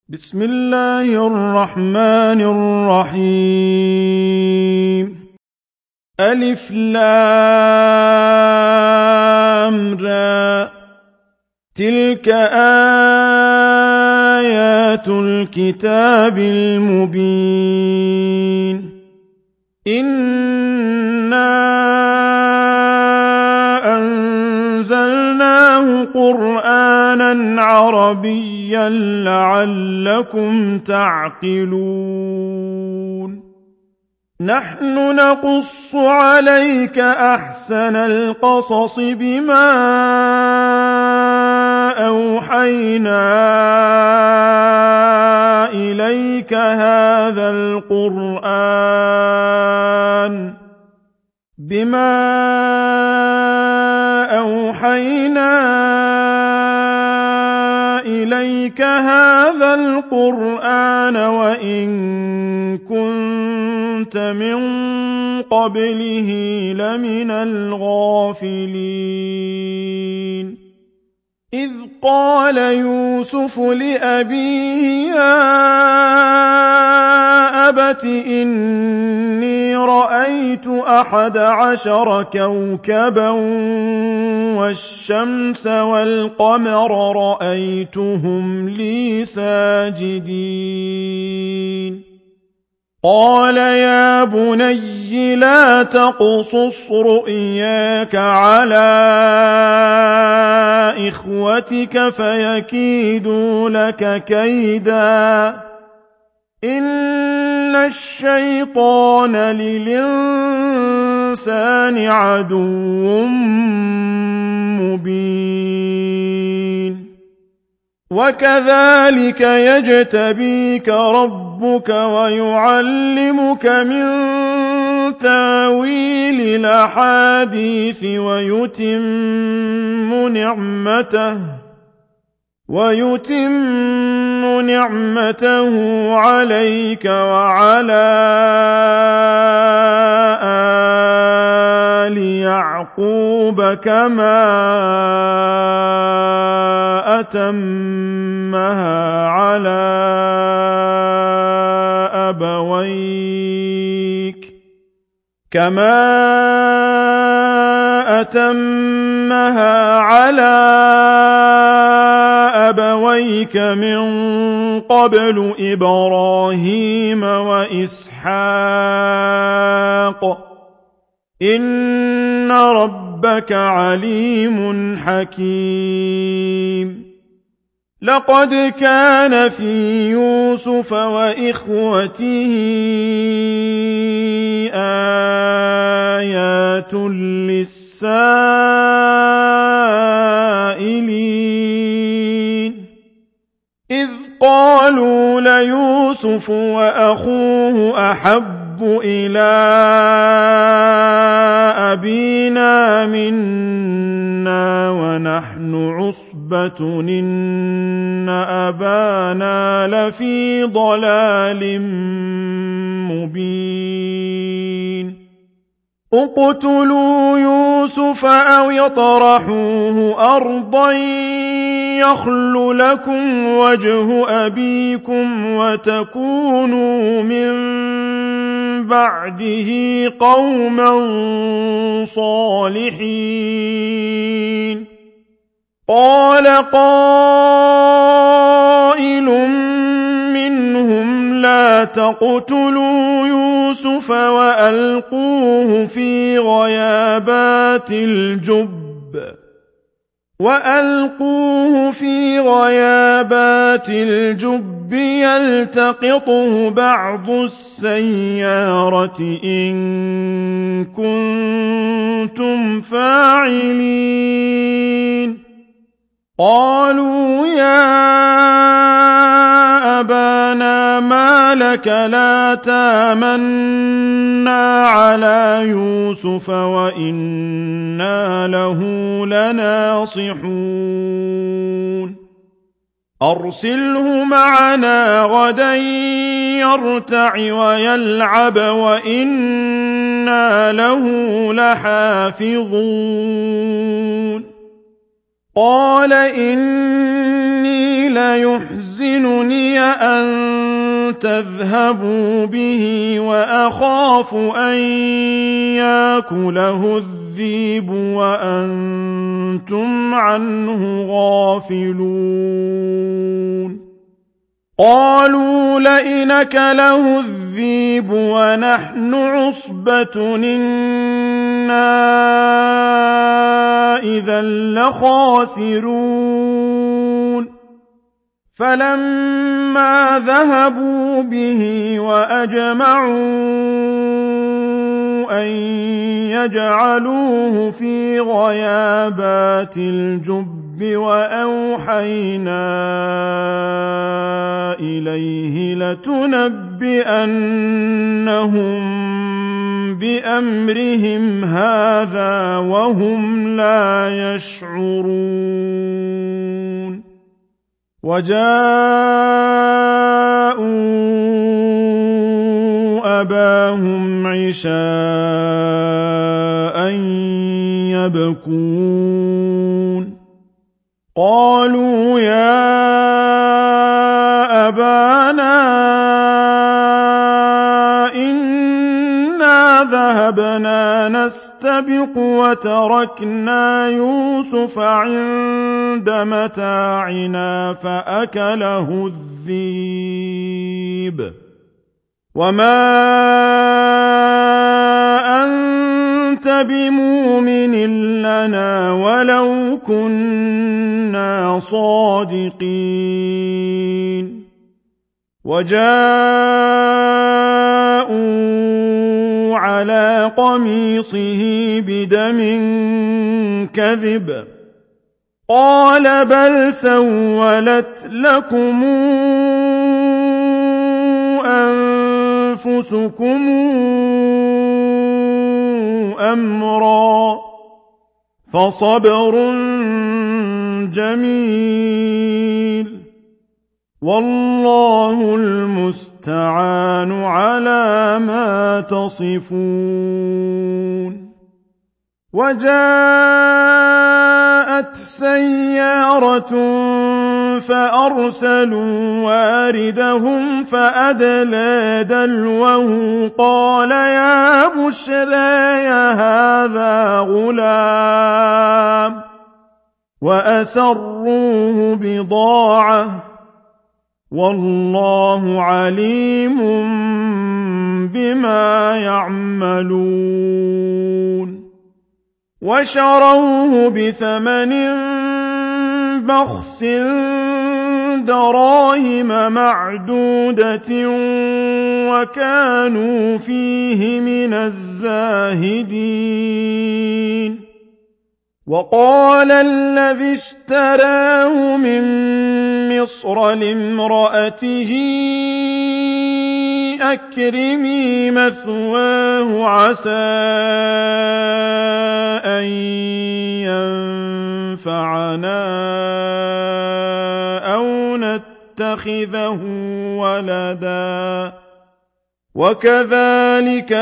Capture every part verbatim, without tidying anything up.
بسم الله الرحمن الرحيم. ألف لام را، تلك آيات الكتاب المبين. إنا أنزلناه قرآنا عربيا لعلكم تعقلون. نحن نقص عليك أحسن القصص بما أوحينا إليك هذا القرآن بما أوحينا إليك هذا القرآن وإن كنت من قبله لمن الغافلين. إذ قال يوسف لأبيه يا أبت إني رأيت أحد عشر كوكبا والشمس والقمر رأيتهم لي ساجدين. قال يا بني لا تقصص رؤياك على إخوتك فيكيدوا لك كيدا إن الشيطان للإنسان عدو مبين. وكذلك يجتبيك ربك ويعلمك من تاويل الأحاديث ويتم نعمته ويتم نعمته عليك وعلى آل يعقوب كما أتمها على أبويك كما أتمها على أبويك من قبل إبراهيم وإسحاق إن ربك عليم حكيم. لقد كان في يوسف وإخوته آيات للسائلين إذ قالوا ليوسف وأخوه أحب إلى أبينا منا ونحن عصبة إن أبانا لفي ضلال مبين. اقتلوا يوسف أو يطرحوه أرضا يخل لكم وجه أبيكم وتكونوا من بعده قوما صالحين. قال قائل منهم لا تقتلوا يوسف وألقوه في غيابات الجب وألقوه في غيابات الجب يلتقطه بعض السيارة إن كنتم فاعلين. قالوا يا أبانا ما لك لا تامنا على يوسف وإنا له لناصحون. أرسله معنا غدا يرتع ويلعب وإنا له لحافظون. قال إني ليحزنني أن تذهبوا به وأخاف أن يأكله الذئب وأنتم عنه غافلون قالوا لئن أكله الذئب ونحن عصبة إنا إذا لخاسرون فلما ذهبوا به وأجمعوا أن يجعلوه في غيابات الجب وأوحينا إليه لتنبئنهم بأمرهم هذا وهم لا يشعرون وجاءوا أباهم عشاء يبكون قالوا يا أبانا إنا ذهبنا نستبق وتركنا يوسف عند متاعنا فأكله الذئب وما أنت بمؤمن لنا ولو كنا صادقين وجاءوا على قميصه بدم كذب قال بل سولت لكم أنفسكم أمرا فصبر جميل والله المستعان على ما تصفون وجاءت سيارة فأرسلوا واردهم فأدلى دلوه قال يا بشرى هذا غلام وأسروه بضاعة والله عليم بما يعملون وشروه بثمن بخس دراهم معدودة وكانوا فيه من الزاهدين وقال الذي اشتراه من مصر لامرأته أكرمي مثواه عسى أن ينفعنا أو نتخذه ولدا وكذلك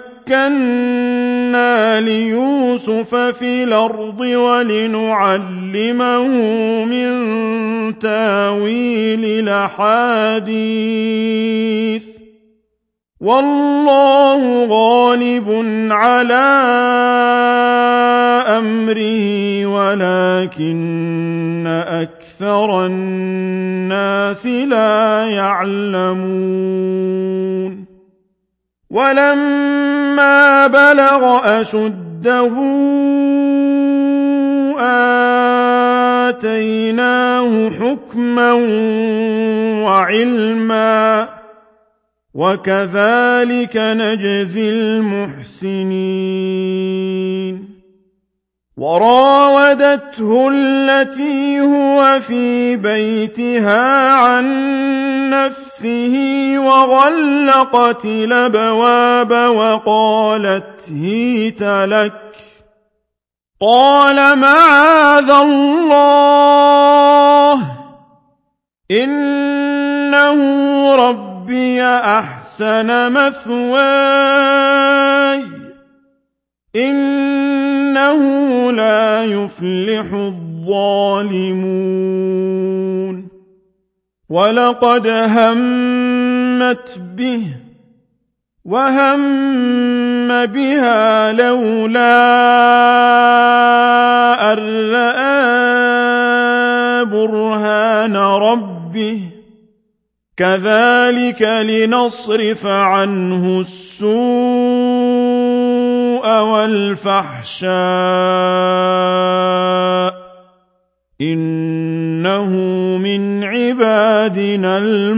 مكنا ليوسف في الأرض ولنعلمه من تاويل الأحاديث والله غالب على أمره ولكن أكثر الناس لا يعلمون ولما بلغ أشده آتيناه حكما وعلما وكذلك نجزي المحسنين وراودته التي هو في بيتها عن نفسه وغلقت الأبواب وقالت هيت لك قال معاذ الله إنه ربي أحسن مثواي إنه لا يفلح الظالمون ولقد همت به وهم بها لولا أن رأى برهان ربه كذلك لنصرف عنه السوء والفحشاء إنه من عبادنا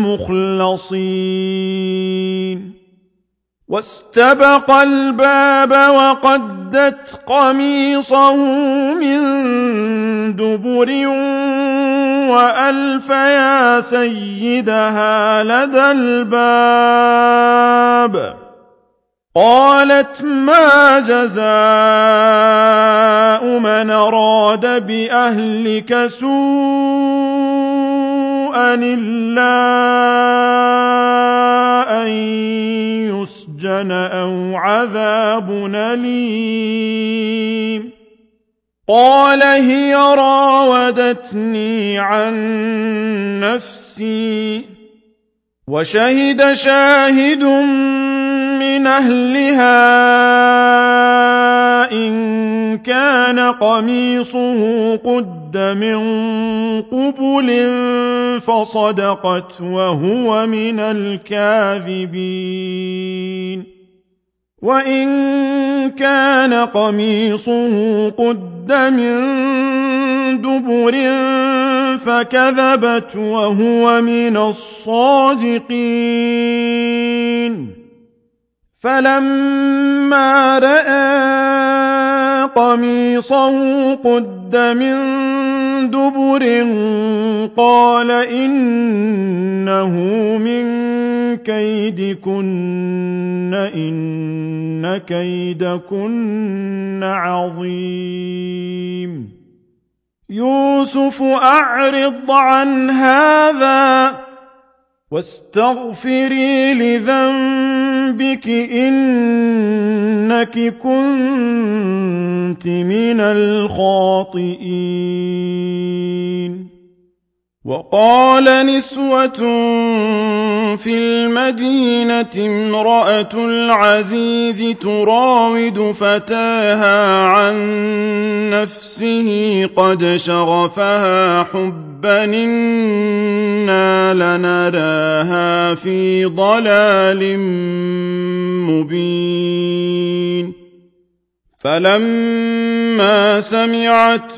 المخلصين واستبق الباب وقدت قميصه من دبر وألف يا سيدها لدى الباب قالت ما جزاء من أراد بأهلك سوءا إلا أن يسجن أو عذاب أليم قال هي راودتني عن نفسي وشهد شاهد من أهلها إن كان قميصه قد من قبل فصدقت وهو من الكاذبين وإن كان قميصه قد من دبر فكذبت وهو من الصادقين فلما رأى قميصه قد من دبر قال إنه من كيدكن إن كيدكن عظيم يوسف أعرض عن هذا واستغفري لذنبك إنك كنت من الخاطئين وقال نسوة في المدينة امرأة العزيز تراود فتاها عن نفسه قد شغفها حبا إنا لنراها في ضلال مبين فلما سمعت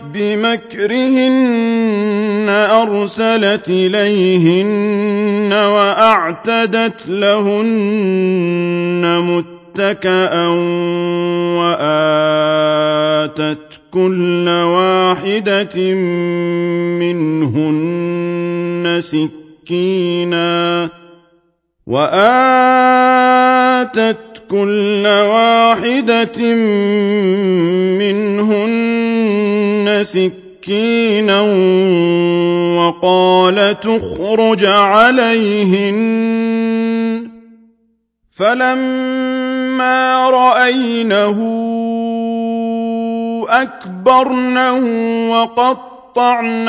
بمكرهن أرسلت إليهن وأعتدت لهن متكأ وآتت كل واحدة منهن سكينا وآتت كل واحدة منهن سكينا وقال تخرج عليهن فلما رأينه أكبرنه وقطعن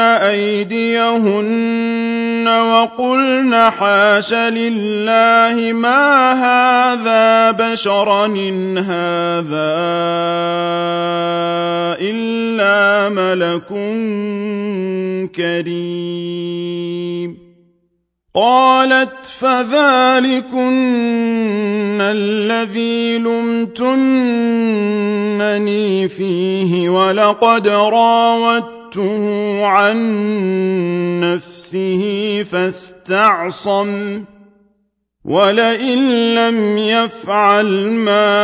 أيديهن وقلن حاش لله ما هذا بشرا إن هذا إلا ملك كريم قالت فذلكن الذي لمتنني فيه ولقد راودته عن نفسه فاستعصم ولئن لم يفعل ما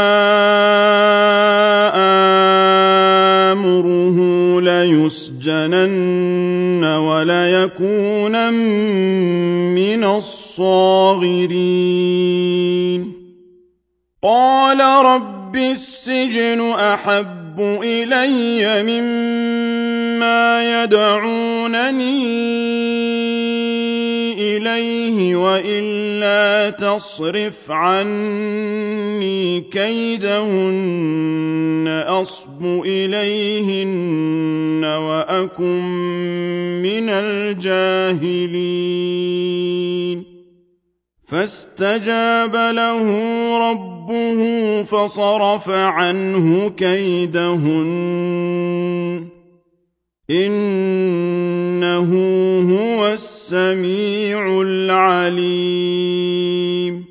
آمره ليسجنن وليكونن من الصاغرين قال رب السجن أحب إلي مما يدعونني إليه وإلا إلا تصرف عني كيدهن أصب إليهن وأكن من الجاهلين فاستجاب له ربه فصرف عنه كيدهن إنه هو السميع العليم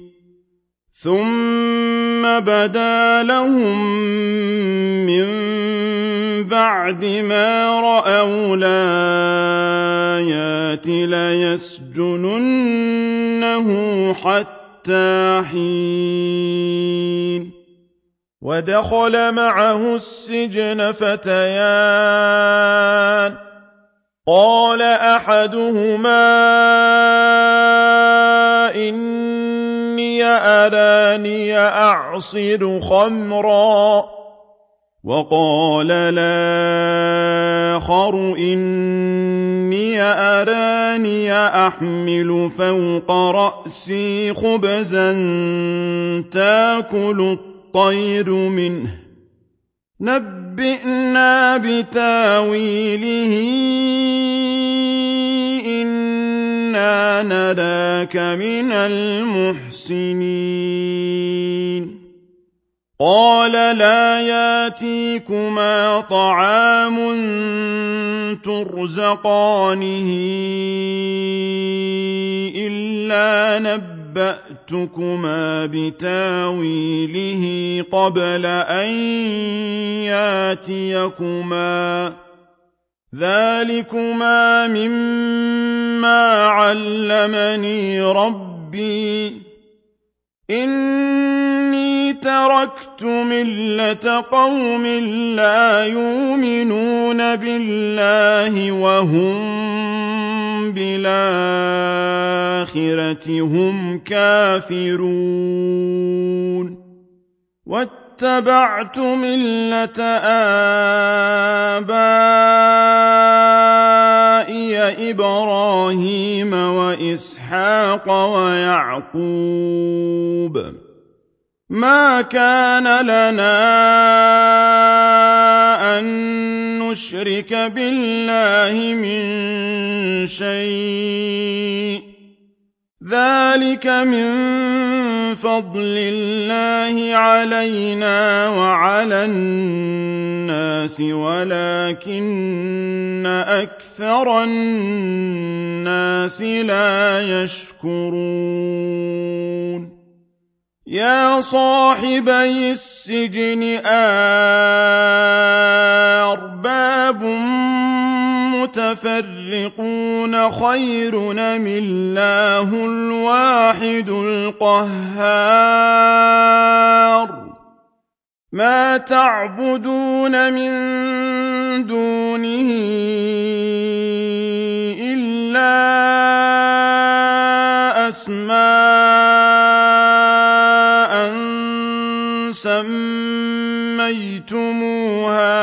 ثم بدا لهم من بعد ما رأوا الآيات ليسجننه حتى حين ودخل معه السجن فتيان قال أحدهما إني أراني أعصر خمرا وقال الآخر إني أراني أحمل فوق رأسي خبزا تأكل الطير منه نبئنا بتاويله إنا نراك من المحسنين قال لا ياتيكما طعام ترزقانه إلا نبأتكما بتاويله قبل أن ياتيكما ذلكما مما علمني ربي إني تركت ملة قوم لا يؤمنون بالله وهم بالآخرة هم كافرون واتبعت ملة آبائي إبراهيم وإسحاق ويعقوب ما كان لنا أن نشرك بالله من شيء ذلك من فضل الله علينا وعلى الناس ولكن أكثر الناس لا يشكرون يا صاحبي السجن أرباب متفرقون خير أم الله الواحد القهار ما تعبدون من دونه إلا أسماء سميتموها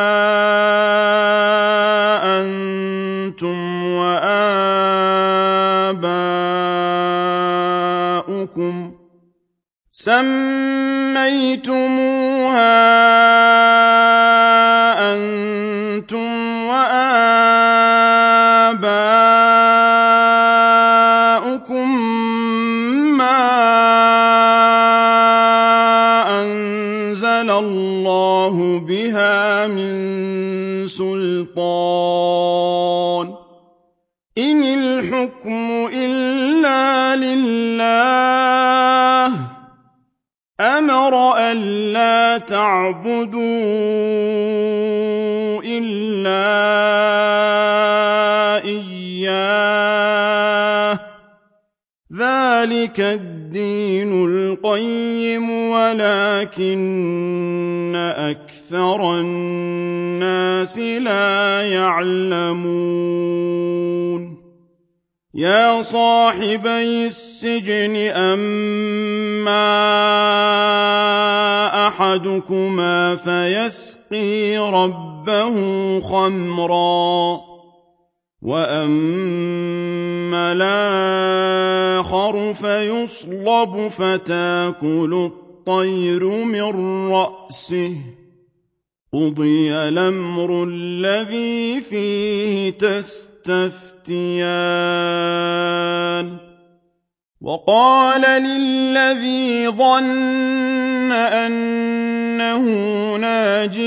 أنتم وآباؤكم سميتموها أنتم وآباؤكم ما أنزل الله بها من سلطان إن الحكم إلا لله أمر ألا تعبدوا إلا إياه ذلك الدين القيم ولكن أكثر الناس لا يعلمون يا صاحبي السجن أما أحدكما فيسقي ربه خمرا وأما الآخر يؤمر فيصلب فتاكل الطير من رأسه قضي الأمر الذي فيه تستفتيان وقال للذي ظن أنه ناج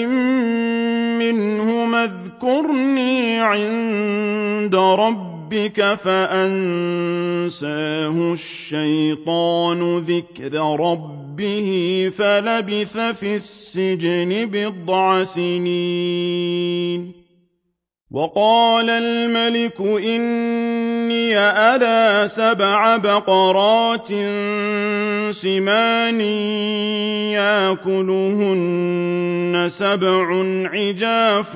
منهما اذكرني عند ربك فأنساه الشيطان ذكر ربه فلبث في السجن بضع سنين وقال الملك إني أرى سبع بقرات سمان يأكلهن سبع عجاف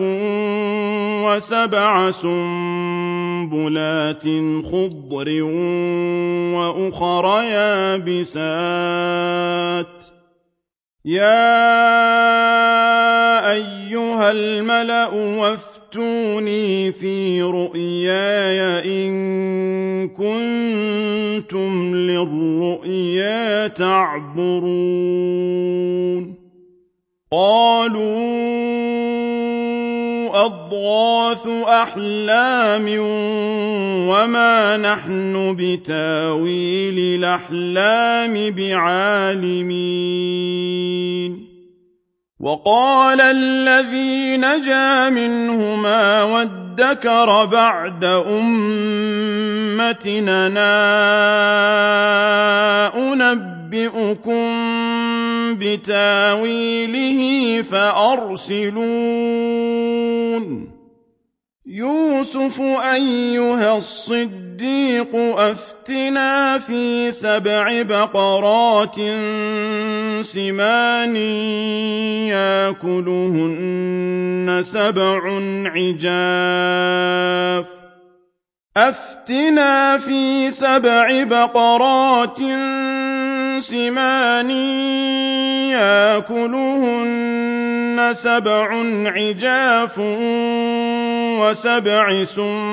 وسبع سنبلات خضر وأخر يابسات يا أيها الملأ وافتوني في رؤياي إن كنتم للرؤيا تعبرون قالوا أضغاث أحلام وما نحن بتاويل الأحلام بعالمين وقال الذي نجا منهما وادكر بعد أمتنا أنبئكم بتاويله فأرسلون يوسف أيها الصديق أفتنا في سبع بقرات سمان يأكلهن سبع عجاف أفتنا في سبع بقرات سمان يأكلهن سبع عجاف وسبع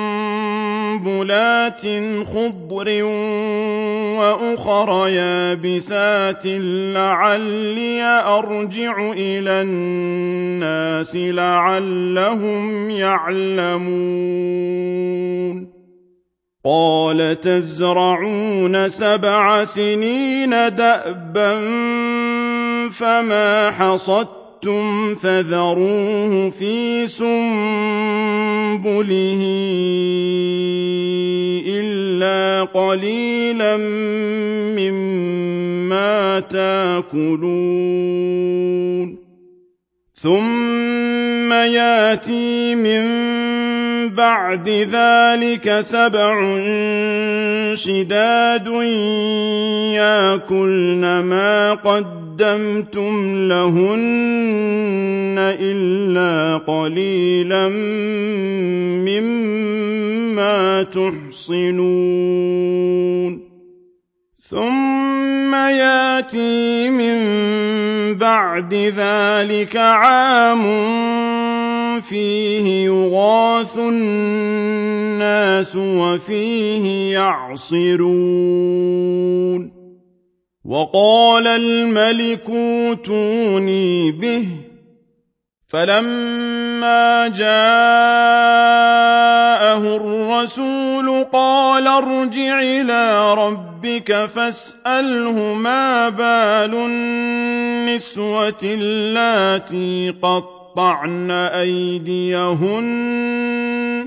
سنبلات خضر وأخر يابسات لعلي أرجع إلى الناس لعلهم يعلمون قال تزرعون سبع سنين دأبا فما حصدتم فذروه في سنبله إلا قليلا مما تأكلون ثم يأتي من بعد ذلك سبع شداد يأكلن ما قدمتم لهن إلا قليلا مما تحصنون ثم يأتي من بعد ذلك عام فيه يغاث الناس وفيه يعصرون وقال الملك اوتوني به فلما جاءه الرسول قال ارجع إلى ربك فاسأله ما بال النسوة اللاتي قطعن أيديهن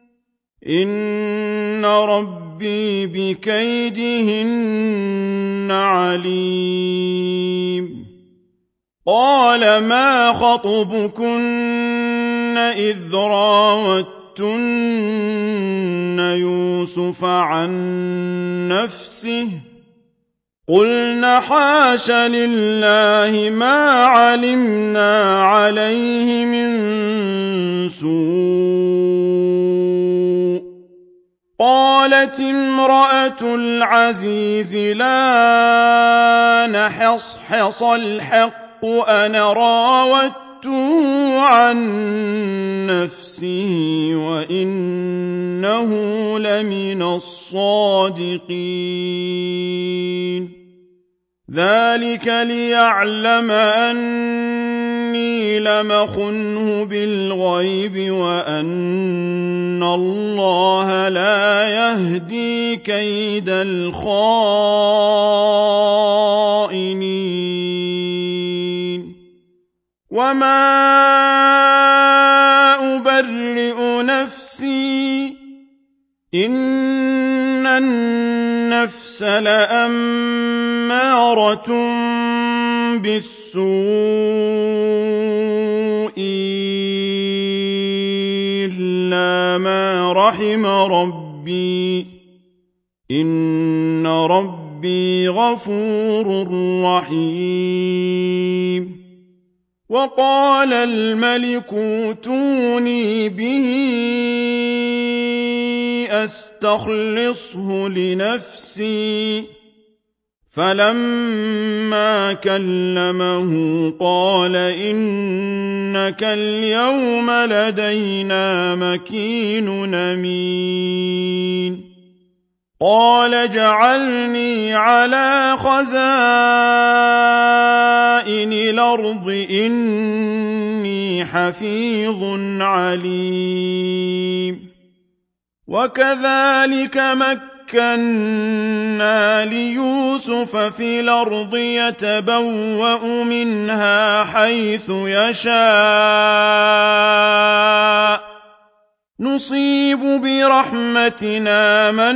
إن ربي بكيدهن عليم قال ما خطبكن إذ راوتن يوسف عن نفسه قلنا حاش لله ما علمنا عليه من سوء قالت امرأة العزيز لا نحصحص الحق أنا راودته فراودته عن نفسه وإنه لمن الصادقين ذلك ليعلم أني لم أخنه بالغيب وأن الله لا يهدي كيد الخائنين وما أبرئ نفسي إن النفس لأمارة بالسوء إلا ما رحم ربي إن ربي غفور رحيم وقال الملك ائتوني به أستخلصه لنفسي فلما كلمه قال إنك اليوم لدينا مكين أمين قال اجعلني على خزائن الأرض إني حفيظ عليم وكذلك مكنا ليوسف في الأرض يتبوأ منها حيث يشاء نصيب برحمتنا من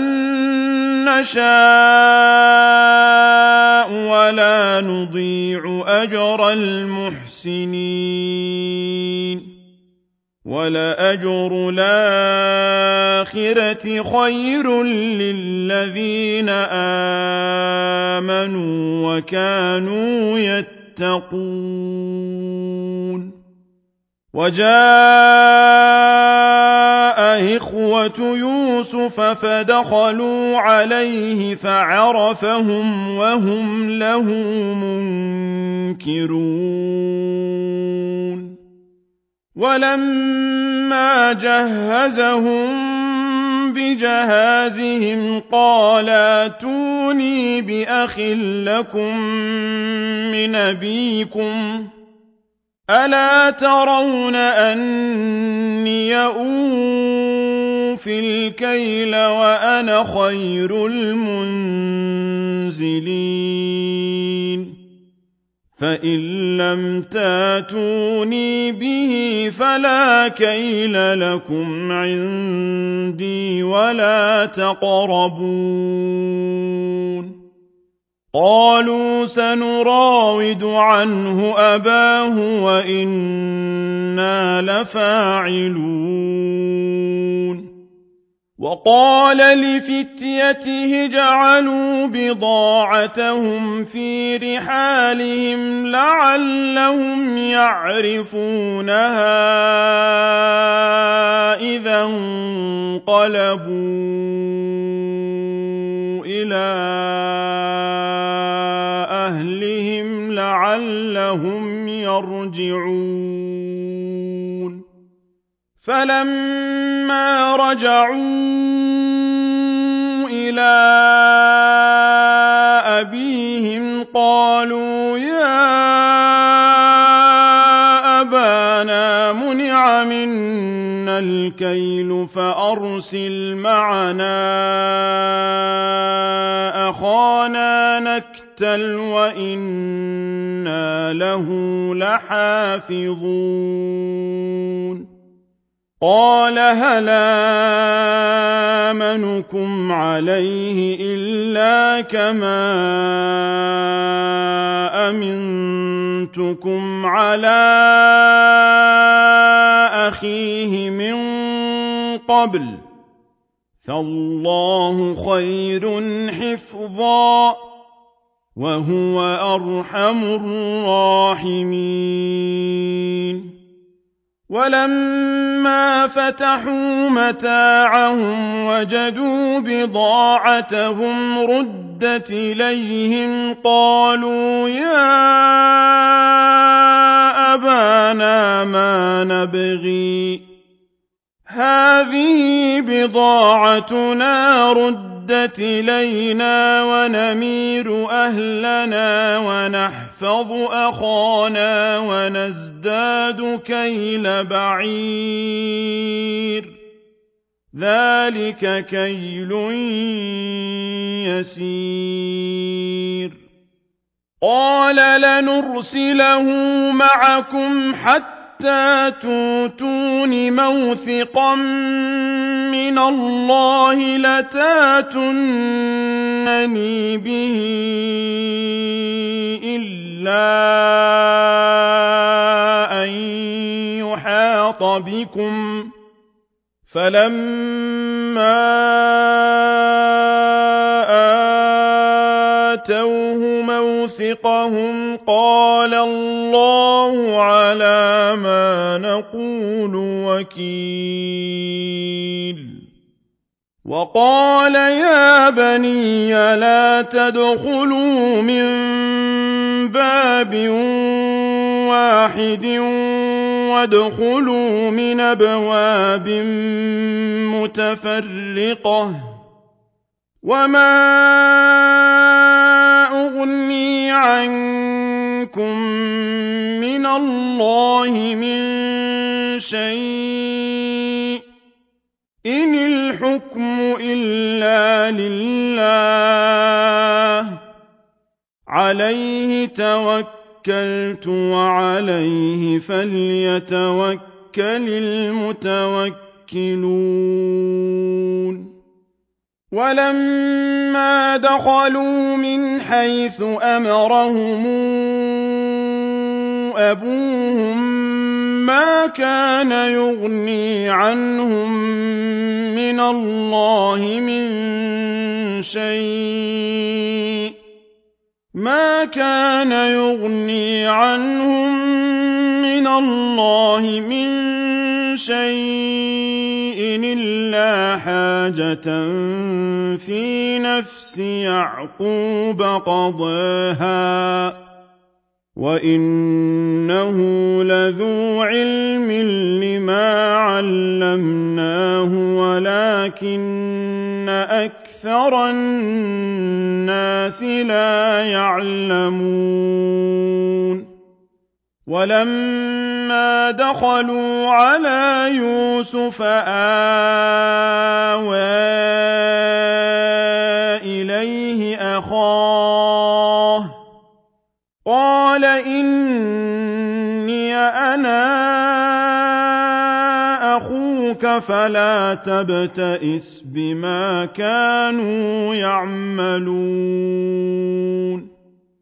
نشاء ولا نضيع أجر المحسنين ولأجر الآخرة خير للذين آمنوا وكانوا يتقون وجاء إخوة يوسف فدخلوا عليه فعرفهم وهم له منكرون ولما جهزهم بجهازهم قال ائتوني بأخ لكم من أبيكم ألا ترون أني أوفي الكيل وأنا خير المنزلين فإن لم تاتوني به فلا كيل لكم عندي ولا تقربون قالوا سنراود عنه أباه وإنا لفاعلون وقال لفتيته جعلوا بضاعتهم في رحالهم لعلهم يعرفونها إذا انقلبوا إلى أهلهم لعلهم يرجعون فلما رجعوا إلى أبيهم قالوا يا أبانا منع منا الكيل فأرسل معنا أخانا نكتل وإنا له لحافظون قال هل آمنكم عليه إلا كما أمنتكم على أخيه من قبل فالله خير حفظا وهو أرحم الراحمين ولما فتحوا متاعهم وجدوا بضاعتهم ردت إليهم قالوا يا أبانا ما نبغي هذه بضاعتنا ردت إلينا ونمير أهلنا ونحفظ أخانا ونزداد كيل بعير ذلك كيل يسير قال لنرسله معكم حتى حتى توتون موثقا من الله لتاتونني به إلا أن يحاط بكم فلما آتوه موثقهم قال الله على ما نقول وكيل وقال يا بني لا تدخلوا من باب واحد وادخلوا من أبواب متفرقة وما أغني عنكم من الله من شيء إن الحكم إلا لله عليه توكلت وعليه فليتوكل المتوكلون ولما دخلوا من حيث أمرهم أبوهم ما كان يغني عنهم من الله من شيء ما كان يغني عنهم من الله من شيء إلا حاجة في نفس يعقوب قضاها وإنه لذو علم لما علمناه ولكن أكثر الناس لا يعلمون ولما دخلوا على يوسف آوى إليه أخاه قال إني أنا أخوك فلا تبتئس بما كانوا يعملون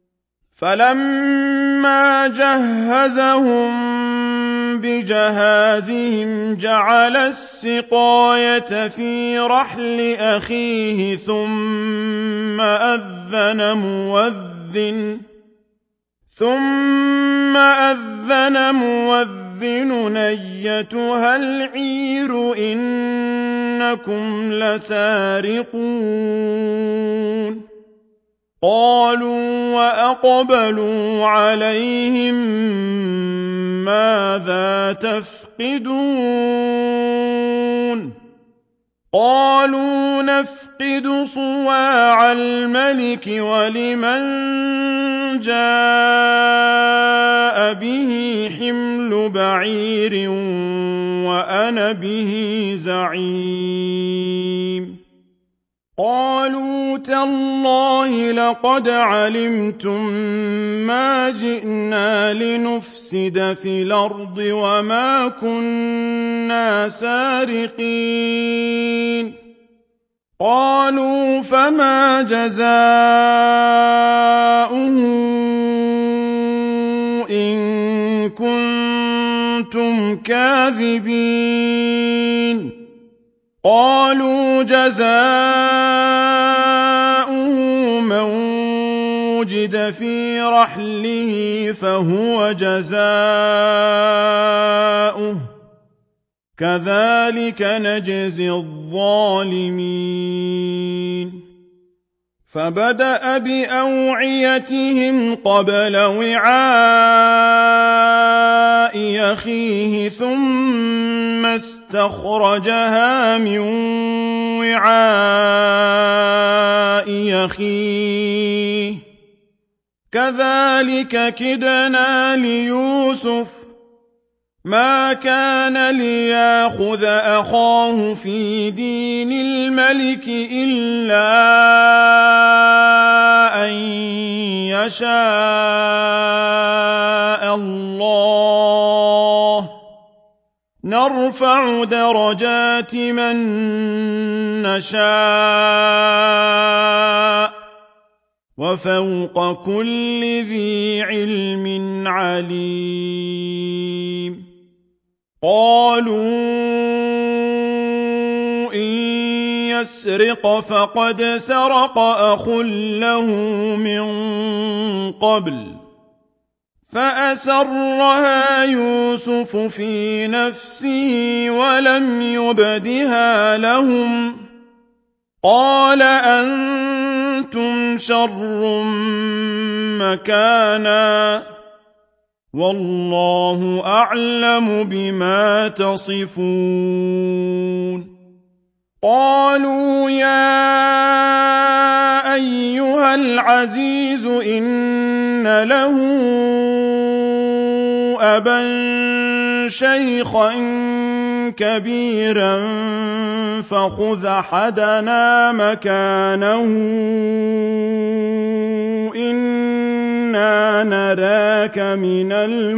فلما جهزهم بجهازهم جعل السقاية في رحل أخيه ثم أذن مؤذن ثم أذن مؤذن أيتها العير إنكم لسارقون قالوا وأقبلوا عليهم ماذا تفقدون قالوا نفقد صواع الملك ولمن جاء به حمل بعير وأنا به زعيم قالوا تالله لقد علمتم ما جئنا لنفسد في الأرض وما كنا سارقين قالوا فما جزاؤه إن كنتم كاذبين قالوا جزاؤه من وجد في رحله فهو جزاؤه كذلك نجزي الظالمين فبدأ بأوعيتهم قبل وعاء أخيه ثم استخرجها من وعاء أخيه كذلك كدنا ليوسف ما كان ليأخذ أخاه في دين الملك إلا أن يشاء الله نرفع درجات من نشاء وفوق كل ذي علم عليم قالوا إن يسرق فقد سرق أخ له من قبل فأسرها يوسف في نفسه ولم يبدها لهم قال أنتم شر مكانا والله أعلم بما تصفون قالوا يا أيها العزيز إن له أبا شيخا كبيرا فخذ أحدنا مكانه إنا نراك من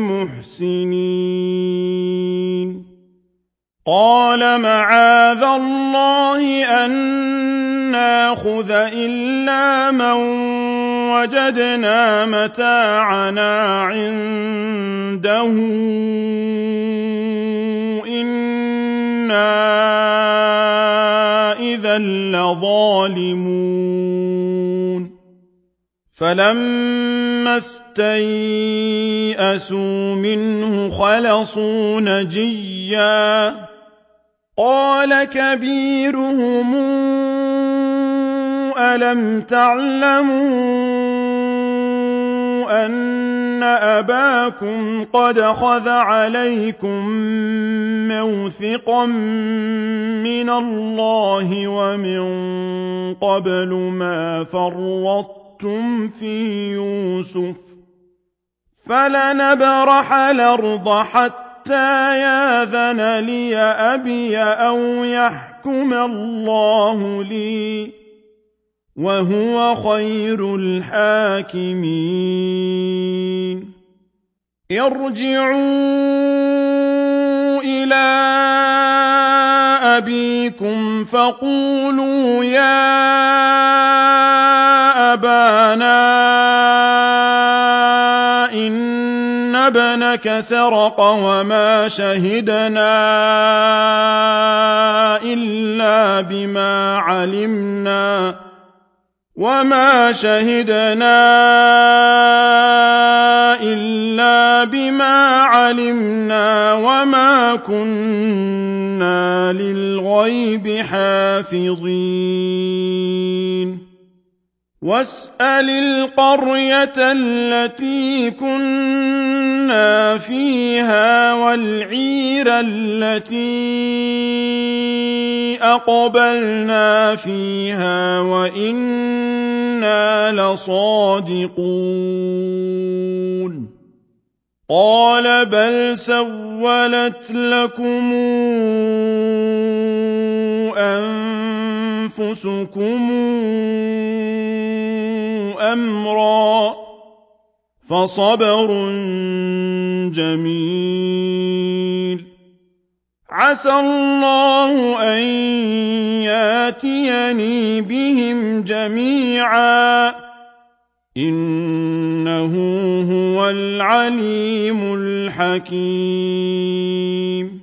المحسنين قال معاذ الله أن ناخذ إلا من وجدنا متاعنا عنده إنا إذا لظالمون فلما استيئسوا منه خلصوا نجيا قال كبيرهم ألم تعلموا أن أباكم قد خذ عليكم موثقا من الله ومن قبل ما فرطتم في يوسف فلنبرح الأرض حتى ياذن لي أبي أو يحكم الله لي وهو خير الحاكمين ارجعوا إلى أبيكم فقولوا يا أبانا إن ابنك سرق وما شهدنا إلا بما علمنا وما شهدنا إلا بما علمنا وما كنا للغيب حافظين واسأل القرية التي كنا فيها والعير التي أقبلنا فيها وإنا لصادقون قال بل سولت لكم أنفسكم أمرا فصبر جميل عسى الله أن ياتيني بهم جميعا إنه هو العليم الحكيم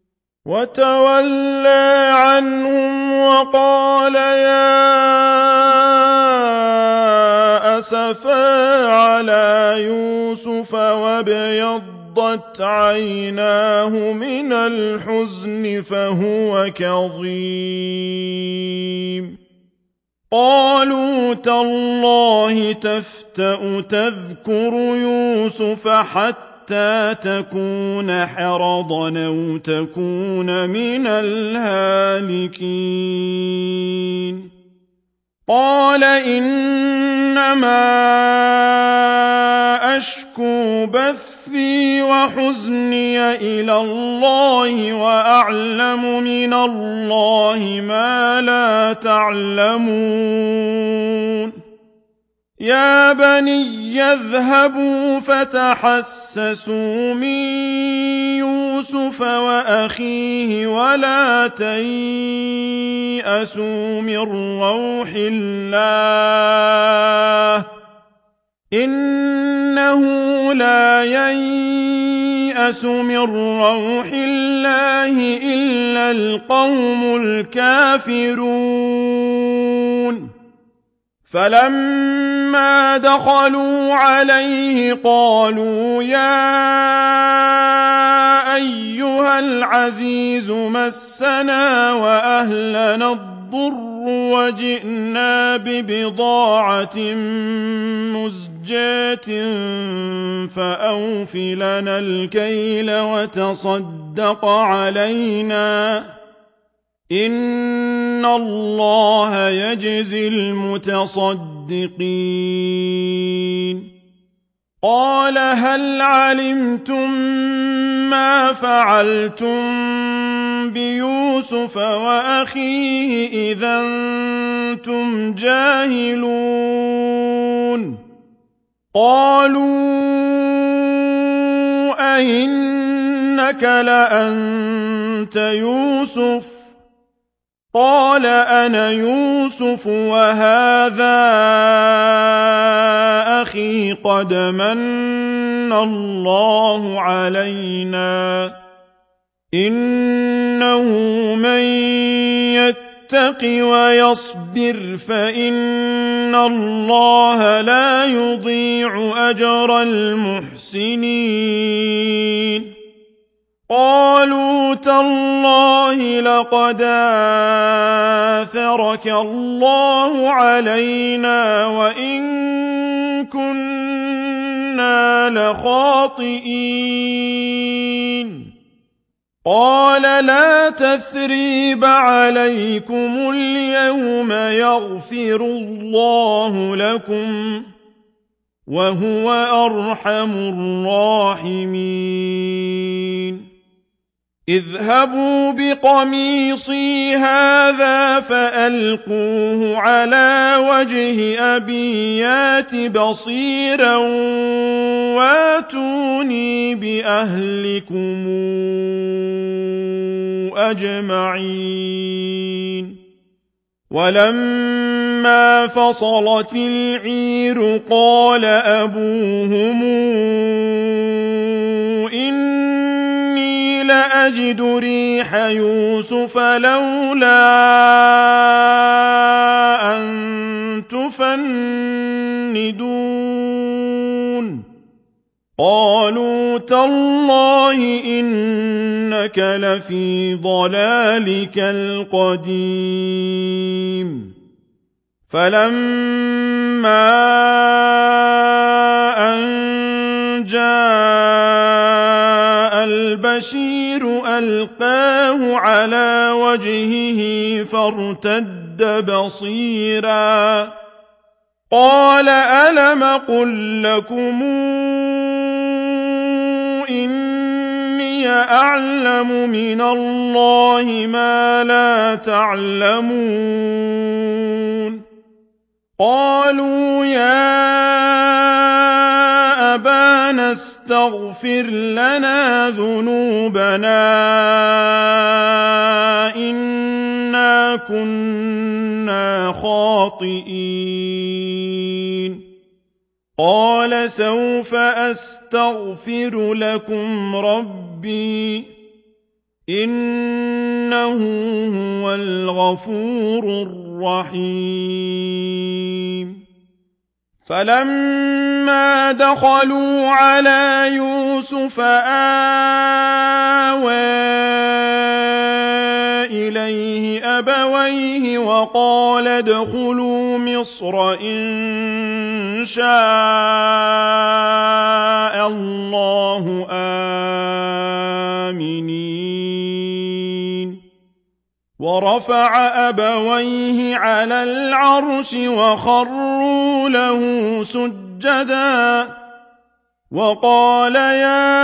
وتولى عنهم وقال يا أسفا على يوسف وابيضت عيناه من الحزن فهو كظيم قالوا تالله تفتأ تذكر يوسف حتى حتى تكون حرضا أو تكون من الهالكين قال إنما أشكو بثي وحزني إلى الله وأعلم من الله ما لا تعلمون يا بني اذهبوا فتحسسوا من يوسف وأخيه ولا تيأسوا من روح الله إنه لا ييأس من روح الله إلا القوم الكافرون فلما دخلوا عليه قالوا يا أيها العزيز مسنا وأهلنا الضر وجئنا ببضاعة مزجاة فأوف لنا الكيل وتصدق علينا إن الله يجزي المتصدقين قال هل علمتم ما فعلتم بيوسف وأخيه إذا أنتم جاهلون قالوا أئنك لأنت يوسف قال أنا يوسف وهذا أخي قد من الله علينا إنه من يتق ويصبر فإن الله لا يضيع أجر المحسنين قالوا تالله لقد آثرك الله علينا وإن كنا لخاطئين قال لا تثريب عليكم اليوم يغفر الله لكم وهو أرحم الراحمين اذهبوا بقميصي هذا فألقوه على وجه أبي يات بصيرا واتوني بأهلكم أجمعين ولما فصلت العير قال أبوهم إني لأجد ريح يوسف لولا أن تفندون قالوا تالله إنك لفي ضلالك القديم فلما أن جاء البشير ألقاه على وجهه فارتد بصيرا قال ألم قل لكم إني أعلم من الله ما لا تعلمون قالوا يا أبانا استغفر لنا ذنوبنا إنا كنا خاطئين قال سوف أستغفر لكم ربي إنه هو الغفور الرحيم فلما دخلوا على يوسف آوى إليه أبويه وقال ادخلوا مصر إن شاء الله آمنين ورفع أبويه على العرش وخروا له سجدا وقال يا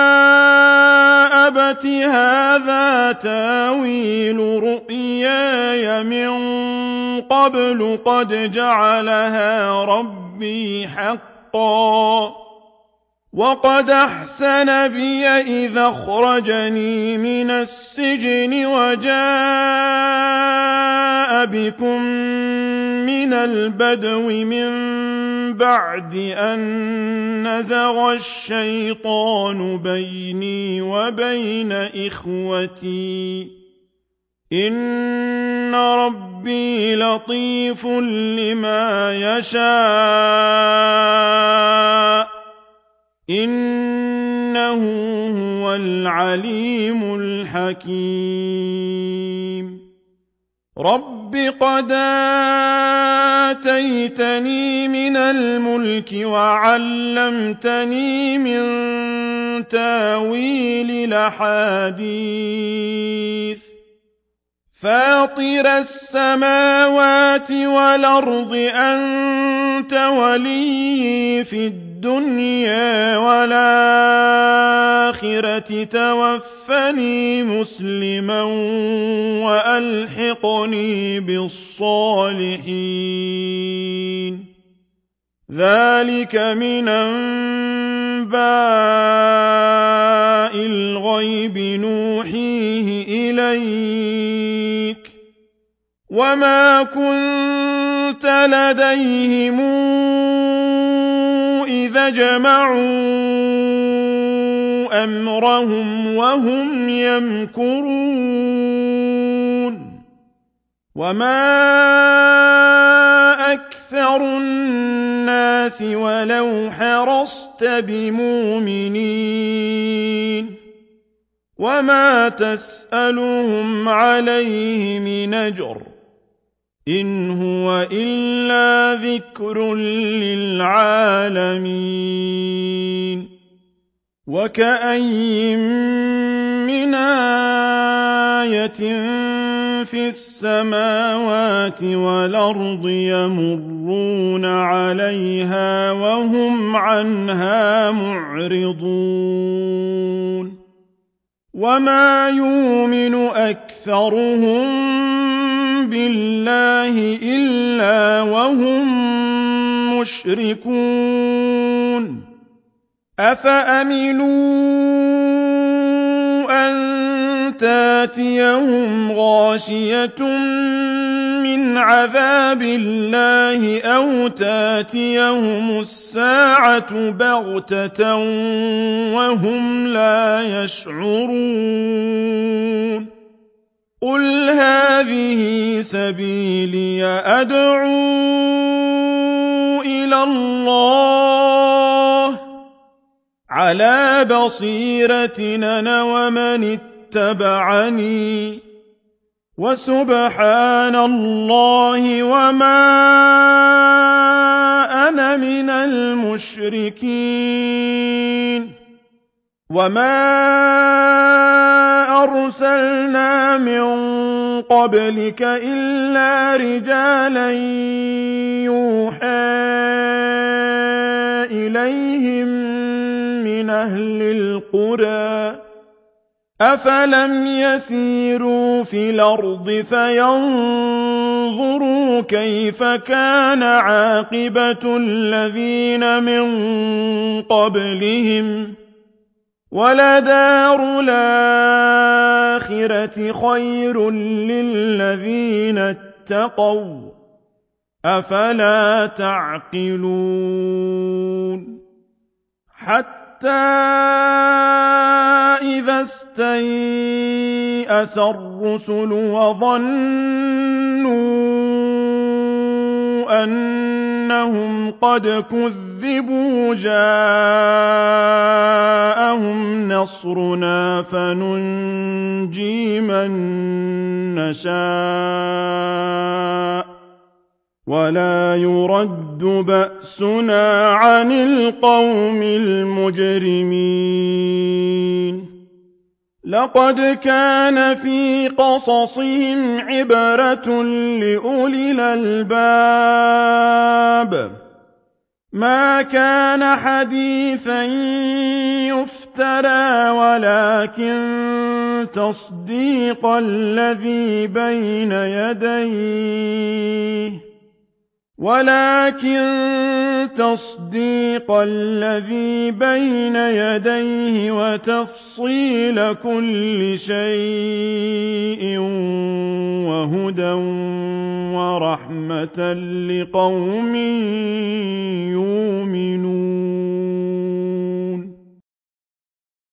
أبت هذا تاويل رؤياي من قبل قد جعلها ربي حقا وقد أحسن بي إذا أخرجني من السجن وجاء بكم من البدو من بعد أن نزغ الشيطان بيني وبين إخوتي إن ربي لطيف لما يشاء إنه هو العليم الحكيم رب قد آتيتني من الملك وعلمتني من تاويل الأحاديث فاطر السماوات والأرض أنت ولي في الدنيا والآخرة توفني مسلما وألحقني بالصالحين ذلك من أنباء الغيب نوحيه إليك وما كنت لديهم إذا جمعوا أمرهم وهم يمكرون وما أكثر الناس ولو حرصت بمؤمنين وما تسألهم عليه من أجر إن هو إلا ذكر للعالمين وكأين من آية في السماوات والأرض يمرون عليها وهم عنها معرضون وما يؤمن أكثرهم بالله إلا وهم مشركون أفأمنوا أن تاتيهم غاشية من عذاب الله أو تاتيهم الساعة بغتة وهم لا يشعرون قل هذه سبيلي أدعو إلى الله على بصيرة أنا ومن اتبعني وسبحان الله وما أنا من المشركين وما أرسلنا من قبلك إلا رجالا يوحى إليهم من أهل القرى أفلم يسيروا في الأرض فينظروا كيف كان عاقبة الذين من قبلهم ولدار الآخرة خير للذين اتقوا أفلا تعقلون حتى إذا استيأس الرسل وظنوا أنهم قد كذبوا جاءهم نصرنا فننجي من نشاء ولا يرد بأسنا عن القوم المجرمين لقد كان في قصصهم عبرة لأولي الألباب ما كان حديثا يفترى ولكن تصديق الذي بين يديه ولكن تصديق الذي بين يديه وتفصيل كل شيء وهدى ورحمة لقوم